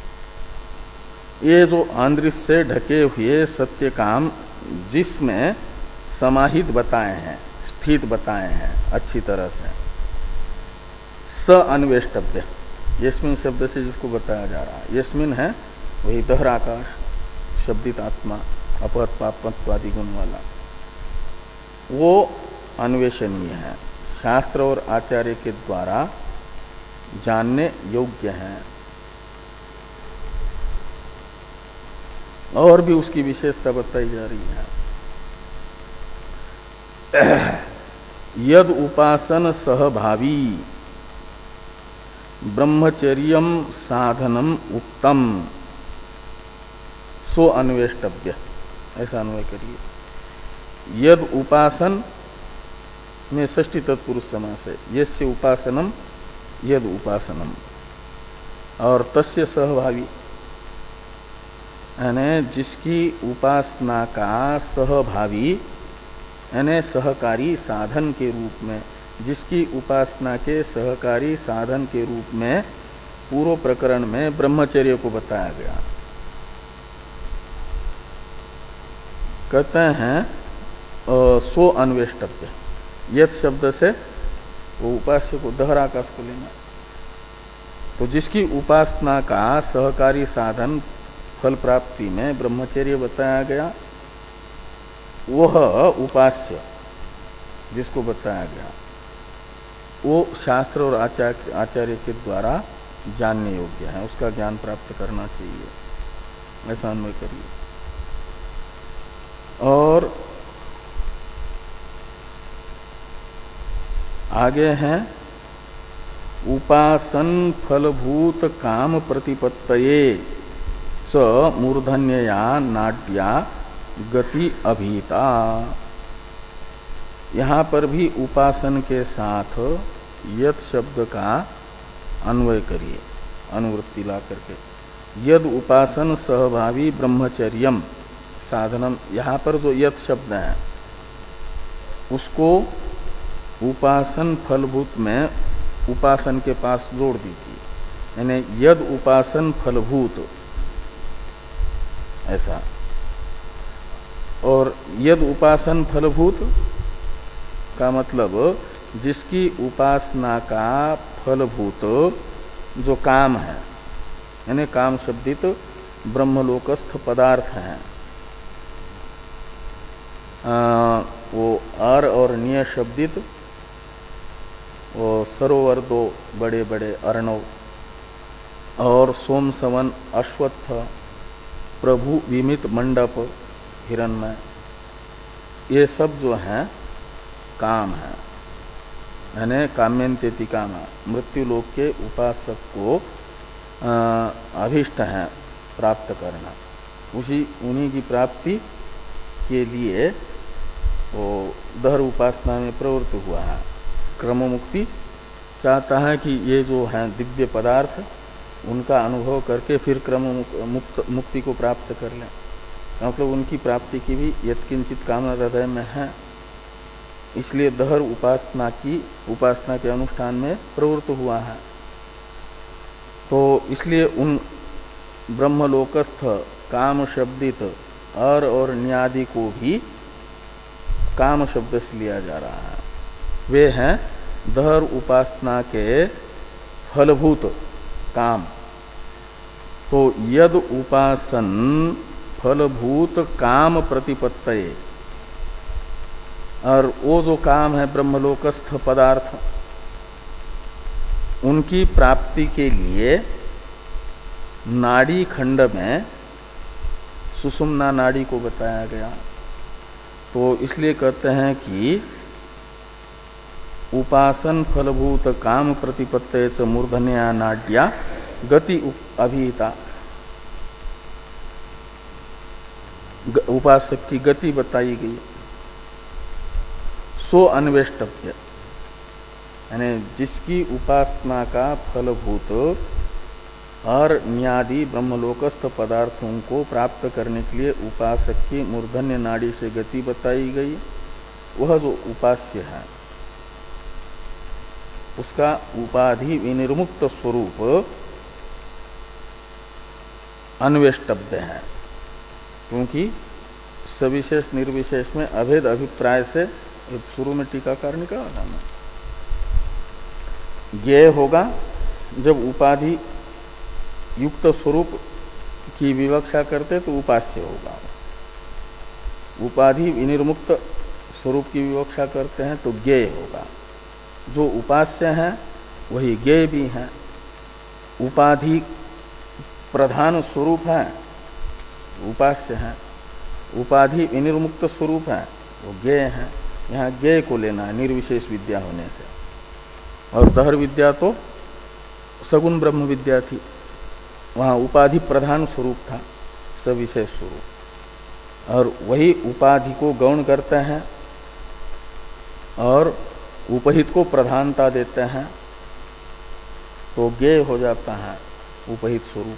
ये जो आंद्रित से ढके हुए सत्य काम जिसमें समाहित बताए हैं, स्थित बताए हैं अच्छी तरह से, स अन्वेष्टव्य, यस्मिन शब्द से जिसको बताया जा रहा है, यस्मिन है वही दहर आकाश शब्दित आत्मा, अपहत पापत्वादि गुण वाला, वो अन्वेषणीय है, शास्त्र और आचार्य के द्वारा जानने योग्य है। और भी उसकी विशेषता बताई जा रही है। यद उपासन सहभावी ब्रह्मचर्यम साधनम उक्तम सो अन्वेष्टव्य, ऐसा अन्वय करिए। यद उपासन में षष्ठी तत्पुरुष समास है, यस्य उपासनम यद उपासनम, और तस्य सहभावी यानी जिसकी उपासना का सहभावी यानी सहकारी साधन के रूप में, जिसकी उपासना के सहकारी साधन के रूप में पूर्व प्रकरण में ब्रह्मचर्य को बताया गया। कहते हैं सो अन्वेष्टव्य, यत शब्द से वो उपास्य को दहर आकाश को लेना। तो जिसकी उपासना का सहकारी साधन फल प्राप्ति में ब्रह्मचर्य बताया गया, वह उपास्य जिसको बताया गया वो शास्त्र और आचार्य आचार्य के द्वारा जानने योग्य है, उसका ज्ञान प्राप्त करना चाहिए, ऐसा अन्वय करिए। और आगे हैं उपासन फलभूत काम प्रतिपत्तये च मूर्धन्यया नाड्या गति अभीता। यहाँ पर भी उपासन के साथ यत शब्द का अन्वय करिए, अनुवृत्ति ला करके। यद उपासन सहभावी ब्रह्मचर्यम साधनम, यहाँ पर जो यत शब्द है उसको उपासन फलभूत में उपासन के पास जोड़ दीजिए, यानी यद उपासन फलभूत ऐसा। और यद उपासन फलभूत का मतलब जिसकी उपासना का फलभूत जो काम है, यानी काम शब्दित ब्रह्मलोकस्थ पदार्थ है, आ, वो अर और निय शब्दित वो सरोवर दो बड़े बड़े अर्णव और सोम सवन अश्वत्थ प्रभु विमित मंडप हिरण्मय, ये सब जो है काम है, यानी काम्यंत्यति काम, मृत्यु लोक के उपासक को अभिष्ट है प्राप्त करना। उसी उन्हीं की प्राप्ति के लिए वो दहर उपासना में प्रवृत्त हुआ है। क्रम मुक्ति चाहता है कि ये जो है दिव्य पदार्थ उनका अनुभव करके फिर क्रम मुक्त मुक्ति को प्राप्त कर लें, मतलब उनकी प्राप्ति की भी यत्किंचित कामना हृदय में है। इसलिए दहर उपासना की उपासना के अनुष्ठान में प्रवृत्त हुआ है। तो इसलिए उन ब्रह्मलोकस्थ काम शब्दित अर और न्यादि को भी काम शब्द से लिया जा रहा है। वे हैं दहर उपासना के फलभूत काम। तो यद उपासन फलभूत काम प्रतिपत्तये, और वो जो काम है ब्रह्मलोकस्थ पदार्थ, उनकी प्राप्ति के लिए नाड़ी खंड में सुषुम्ना नाड़ी को बताया गया। तो इसलिए कहते हैं कि उपासन फलभूत काम प्रतिपत्तये च मूर्धन्या नाड्या गति अभिहिता, उपासक की गति बताई गई। सो अन्वेष्टव्य, यानी जिसकी उपासना का फलभूत और न्यादि ब्रह्मलोकस्थ पदार्थों को प्राप्त करने के लिए उपासक की मूर्धन्य नाड़ी से गति बताई गई, वह जो उपास्य है उसका उपाधि विनिर्मुक्त स्वरूप अन्वेष्टव्य है। क्योंकि सविशेष निर्विशेष में अभेद अभिप्राय से शुरू में टीकाकार ने कहा था ना, ज्ञेय होगा जब उपाधि युक्त स्वरूप की विवक्षा करते तो उपास्य होगा, उपाधि विनिर्मुक्त स्वरूप की विवक्षा करते हैं तो ज्ञेय होगा। जो उपास्य है वही ज्ञेय भी है। उपाधि प्रधान स्वरूप है उपास्य है, उपाधि विनिर्मुक्त स्वरूप है वो ज्ञेय है। यहाँ ज्ञेय को लेना है निर्विशेष विद्या होने से। और दहर विद्या तो सगुण ब्रह्म विद्या थी, वहाँ उपाधि प्रधान स्वरूप था, सविशेष स्वरूप। और वही उपाधि को गौण करते हैं और उपहित को प्रधानता देते हैं, तो ज्ञेय हो जाता है उपहित स्वरूप।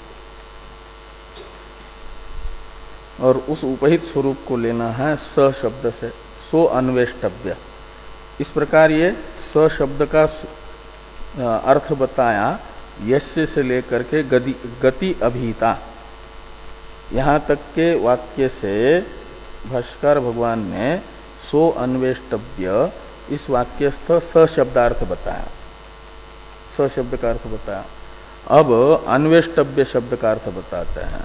और उस उपहित स्वरूप को लेना है स शब्द से, सो अन्वेष्टव्य। इस प्रकार ये स शब्द का अर्थ बताया यस्य से लेकर के गति, गति अभिहिता, यहाँ तक के वाक्य से भाष्कर भगवान ने सो अन्वेष्टव्य इस वाक्यस्थ स शब्दार्थ बताया, स शब्द का अर्थ बताया। अब अन्वेष्टव्य शब्द का अर्थ बताते हैं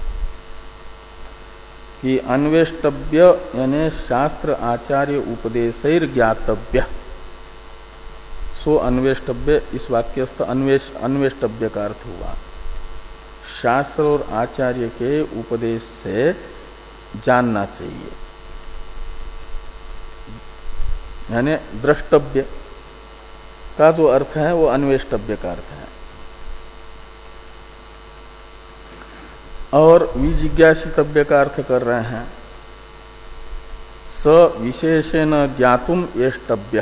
कि अन्वेष्टव्य यानी शास्त्र आचार्य उपदेशैर ज्ञातव्य। सो अन्वेष्टव्य इस वाक्यस्थ अन्वेष अन्वेष्टव्य का अर्थ हुआ शास्त्र और आचार्य के उपदेश से जानना चाहिए, यानी द्रष्टव्य। का जो अर्थ है वो अन्वेष्टव्य का अर्थ है। और विजिज्ञासितव्य का अर्थ कर रहे हैं स विशेषेण ज्ञातुम येष्टव्य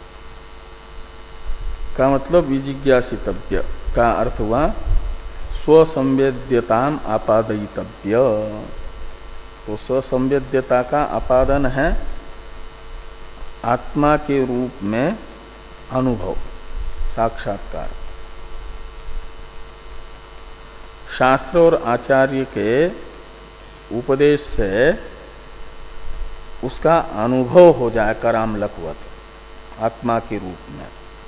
का मतलब विजिज्ञासितव्य का अर्थ हुआ स्वसंवेद्यताम आपादयितव्य। तो स्वसंवेद्यता का आपादन है आत्मा के रूप में अनुभव, साक्षात्कार। शास्त्र और आचार्य के उपदेश से उसका अनुभव हो जाए करामलकवत आत्मा के रूप में,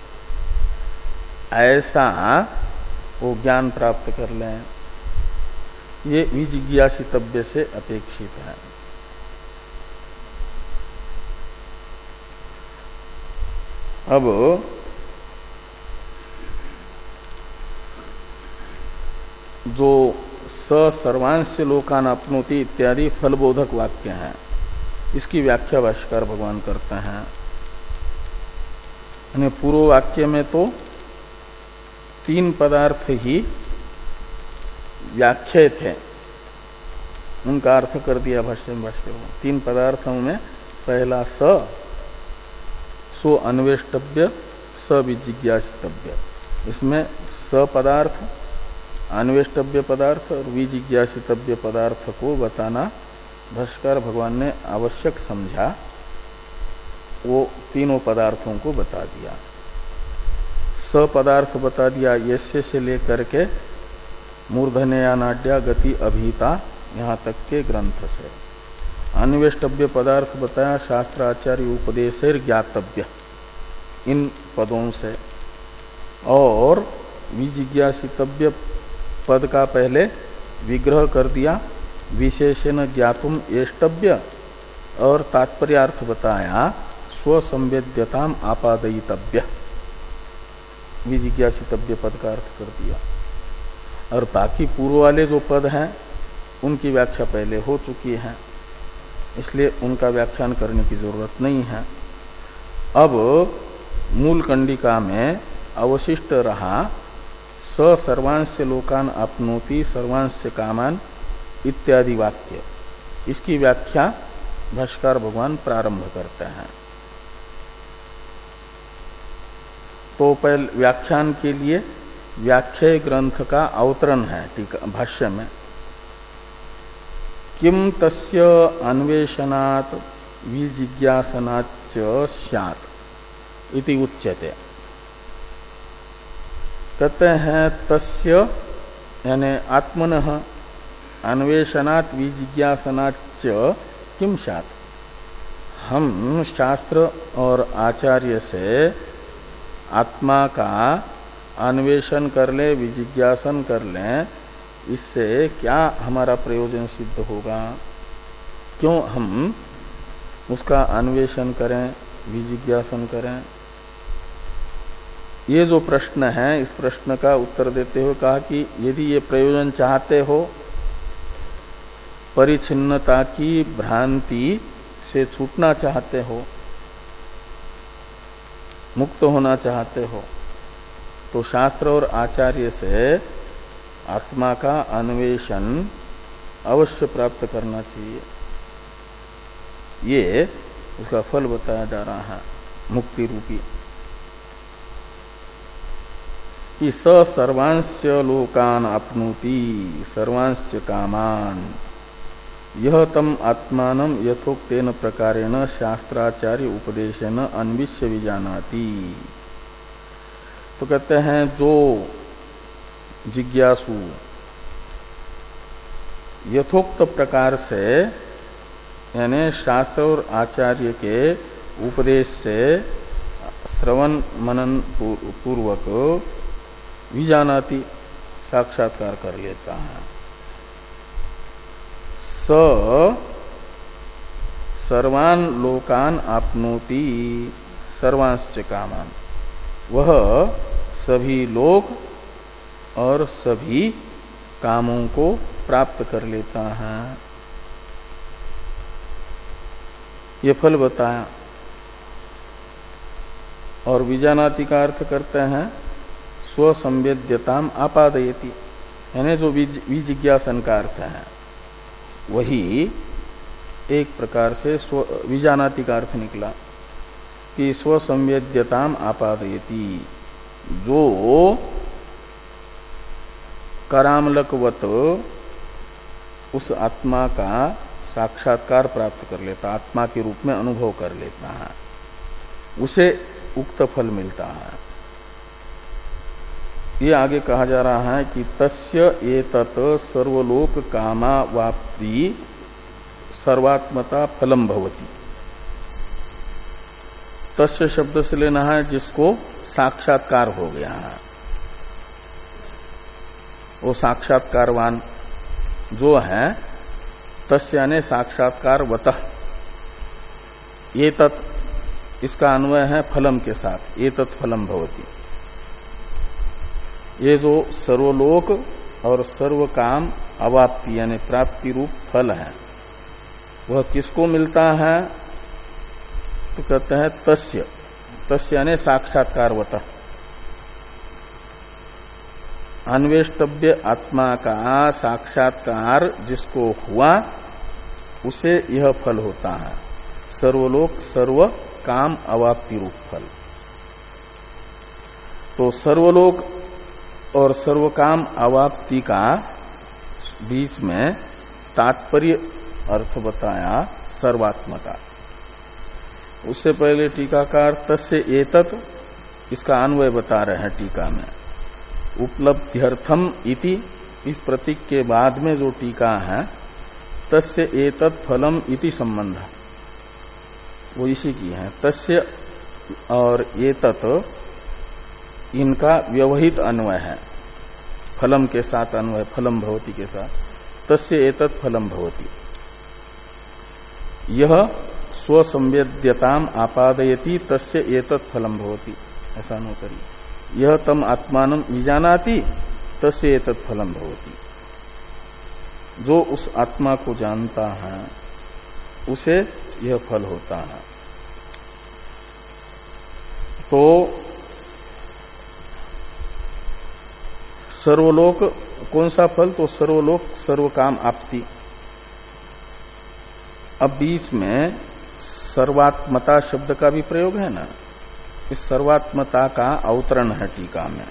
ऐसा वो ज्ञान प्राप्त कर लें, ये विजिज्ञासितव्य से अपेक्षित है। अब जो स सर्वांश लोकान अपनोति इत्यादि फलबोधक वाक्य हैं, इसकी व्याख्या भाष्यकार भगवान करते हैं। यानी पूर्व वाक्य में तो तीन पदार्थ ही व्याख्या थे, उनका अर्थ कर दिया भाष्य में भाष्कर। तीन पदार्थों में पहला स, सो अन्वेष्टव्य, स विजिज्ञासितव्य। इसमें स पदार्थ, अन्वेष्टव्य पदार्थ और विजिज्ञासितव्य पदार्थ को बताना भाष्कर भगवान ने आवश्यक समझा, वो तीनों पदार्थों को बता दिया। स पदार्थ बता दिया यस्य से लेकर के मूर्धन्य या नाड्या गति अभिता यहाँ तक के ग्रंथ से। अन्वेष्टव्य पदार्थ बताया शास्त्राचार्य उपदेशेर ज्ञातव्य, इन पदों से। और विजिज्ञासितव्य पद का पहले विग्रह कर दिया विशेषण ज्ञातुम येष्टव्य, और तात्पर्यार्थ बताया स्वसंवेद्यताम आपादयितव्य, विजिज्ञासितव्य पद का अर्थ कर दिया। और बाकी पूर्व वाले जो पद हैं उनकी व्याख्या पहले हो चुकी है, इसलिए उनका व्याख्यान करने की जरूरत नहीं है। अब मूल कंडिका में अवशिष्ट रहा स सर्वांश लोकान आपनोति सर्वांश कामान इत्यादि वाक्य, इसकी व्याख्या भाष्यकार भगवान प्रारंभ करते हैं। तो पहले व्याख्यान के लिए व्याख्या ग्रंथ का अवतरण है टीका भाष्य में। किम तस्य अन्वेषणात् विजिज्ञासनाच्च स्यात् इति उच्यते। कहते हैं तस्य यानी आत्मनः अन्वेषणात् विजिज्ञासनाच्च किम स्यात्। हम शास्त्र और आचार्य से आत्मा का अन्वेषण कर ले, विजिज्ञासन कर लें, इससे क्या हमारा प्रयोजन सिद्ध होगा, क्यों हम उसका अन्वेषण करें, विजिज्ञासन करें। ये जो प्रश्न है, इस प्रश्न का उत्तर देते हुए कहा कि यदि ये प्रयोजन चाहते हो, परिच्छिन्नता की भ्रांति से छूटना चाहते हो, मुक्त होना चाहते हो, तो शास्त्र और आचार्य से आत्मा का अन्वेषण अवश्य प्राप्त करना चाहिए। ये उसका फल बताया जा रहा है मुक्ति रूपी। कि स सर्वांश लोकान आपनोति सर्वांश कामान यह तम आत्मानं यथोक्तेन प्रकारेण शास्त्राचार्य उपदेशेन अन्विष्य विजानाति। तो कहते हैं जो जिज्ञासु यथोक्त प्रकार से यानी शास्त्र और आचार्य के उपदेश से श्रवण मनन पूर्वक विजानाति साक्षात्कार कर लेता है। स सर्वान लोकान आपनोति सर्वांश्च कामान, वह सभी लोक और सभी कामों को प्राप्त कर लेता है। ये फल बताया। और विजानाति का अर्थ करते हैं स्वसंवेद्यताम आपादयति, यानी जो विजिज्ञासन का अर्थ है वही एक प्रकार से स्व विजानाति का अर्थ निकला कि स्वसंवेद्यताम आपादयति, जो करामलकवत उस आत्मा का साक्षात्कार प्राप्त कर लेता, आत्मा के रूप में अनुभव कर लेता है, उसे उक्त फल मिलता है। ये आगे कहा जा रहा है कि तस्य एतत् सर्वलोक कामावाप्ति सर्वात्मता फलम भवति। तस्य शब्द से लेना है जिसको साक्षात्कार हो गया है, वो साक्षात्कारवान जो है, तस्य यानी साक्षात्कारवतः, एतत् इसका अन्वय है फलम के साथ, एतत् फलम भवति। ये जो सर्वलोक और सर्व काम अवाप्ति यानी प्राप्ति रूप फल है वह किसको मिलता है? तो कहते हैं तस्य, तस्य यानी साक्षात्कारवतः, अन्वेष्टव्य आत्मा का साक्षात्कार जिसको हुआ उसे यह फल होता है, सर्वलोक सर्व काम अवाप्ति रूप फल। तो सर्वलोक और सर्वकाम अवाप्ति का बीच में तात्पर्य अर्थ बताया सर्वात्मता। उससे पहले टीकाकार तस्य एतत् इसका अन्वय बता रहे हैं टीका में, उपलब्ध्यर्थम इति इस प्रतीक के बाद में जो टीका है तस्य एतत् फलम इति संबंध वो इसी की है। तस्य और एतत् इनका व्यवहित अन्वय है, फलम के साथ अन्वय, फलम भवति के साथ, तस्य एतत् फलम भवति। यह स्वसंवेद्यताम आपादयति तस्य एतत् फलम भवति, ऐसा न करिए। यह तम आत्मानं विजानाति तस्य एतत् फलम भवति। जो उस आत्मा को जानता है उसे यह फल होता है। तो सर्वलोक कौन सा फल? तो सर्वलोक सर्वकाम आपति। अब बीच में सर्वात्मता शब्द का भी प्रयोग है ना, इस सर्वात्मता का अवतरण है टीका में।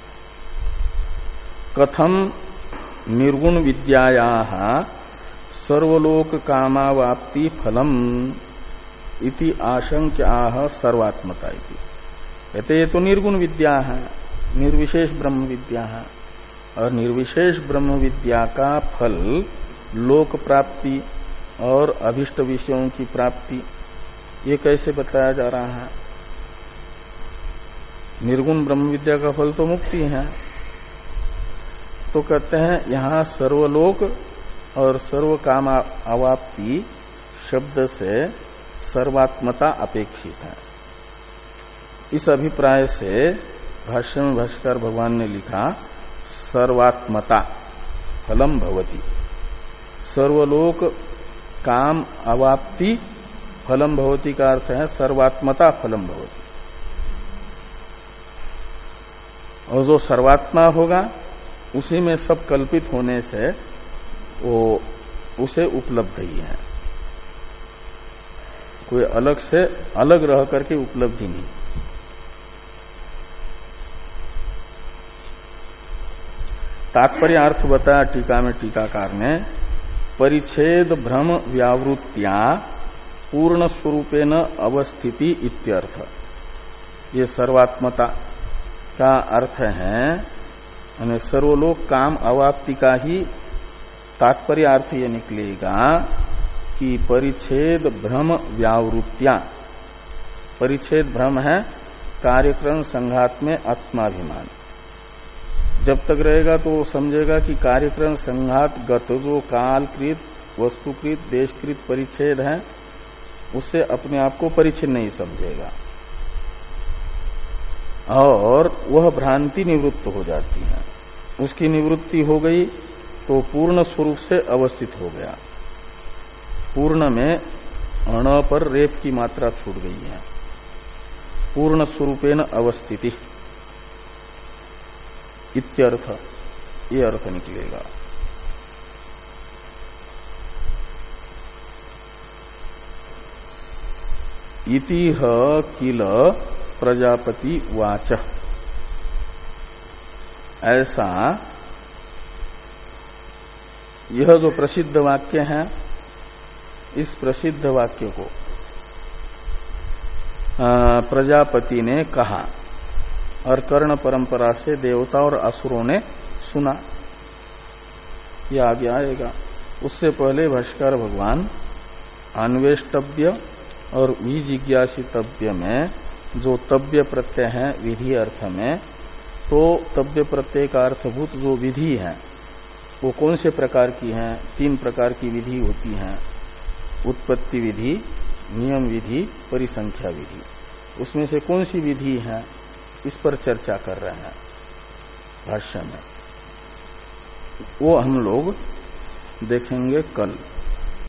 कथम निर्गुण विद्यायाः सर्वलोक कामावाप्ति फलम इति आशंक्याः सर्वात्मता इति। कहते ये तो निर्गुण विद्या है, निर्विशेष ब्रह्म विद्या है, और निर्विशेष ब्रह्म विद्या का फल लोक प्राप्ति और अभिष्ट विषयों की प्राप्ति, ये कैसे बताया जा रहा है? निर्गुण ब्रह्म विद्या का फल तो मुक्ति है। तो कहते हैं यहां सर्वलोक और सर्व काम अवाप्ति शब्द से सर्वात्मता अपेक्षित है। इस अभिप्राय से भाष्य में भाष्यकार भगवान ने लिखा सर्वात्मता फलम भवति। सर्वलोक काम अवाप्ति फलम भवति का अर्थ है सर्वात्मता फलम भवति। और जो सर्वात्मा होगा उसी में सब कल्पित होने से वो उसे उपलब्ध ही है, कोई अलग से अलग रह करके उपलब्धि नहीं। तात्पर्य अर्थ बताया टीका में टीकाकार ने, परिच्छेद भ्रम व्यावृत्त्या पूर्ण स्वरूपेण अवस्थिति इत्यर्थ। ये सर्वात्मता का अर्थ है, यानी सर्वलोक काम अवाप्ति का ही तात्पर्य अर्थ ये निकलेगा कि परिच्छेद भ्रम व्यावृत्त्या। परिच्छेद भ्रम है कार्यक्रम संघात में आत्माभिमान। जब तक रहेगा तो समझेगा कि कार्यक्रम संघात गत जो कालकृत वस्तुकृत देशकृत परिच्छेद है उससे अपने आप को परिच्छिन्न नहीं समझेगा, और वह भ्रांति निवृत्त हो जाती है। उसकी निवृत्ति हो गई तो पूर्ण स्वरूप से अवस्थित हो गया। पूर्ण में अण पर रेप की मात्रा छूट गई है। पूर्ण स्वरूपेण अवस्थिति इत्यर्थ, ये अर्थ निकलेगा। इतिह किल प्रजापति वाच, ऐसा यह जो प्रसिद्ध वाक्य है, इस प्रसिद्ध वाक्य को प्रजापति ने कहा और कर्ण परंपरा से देवता और असुरों ने सुना। यह आगे आएगा। उससे पहले भाष्कर भगवान अन्वेष्टव्य और विजिज्ञासितव्य में जो तव्य प्रत्यय है विधि अर्थ में, तो तव्य प्रत्यय का अर्थभूत जो विधि है वो कौन से प्रकार की है? तीन प्रकार की विधि होती है, उत्पत्ति विधि, नियम विधि, परिसंख्या विधि। उसमें से कौन सी विधि है, इस पर चर्चा कर रहे हैं भाष्य में। वो हम लोग देखेंगे कल।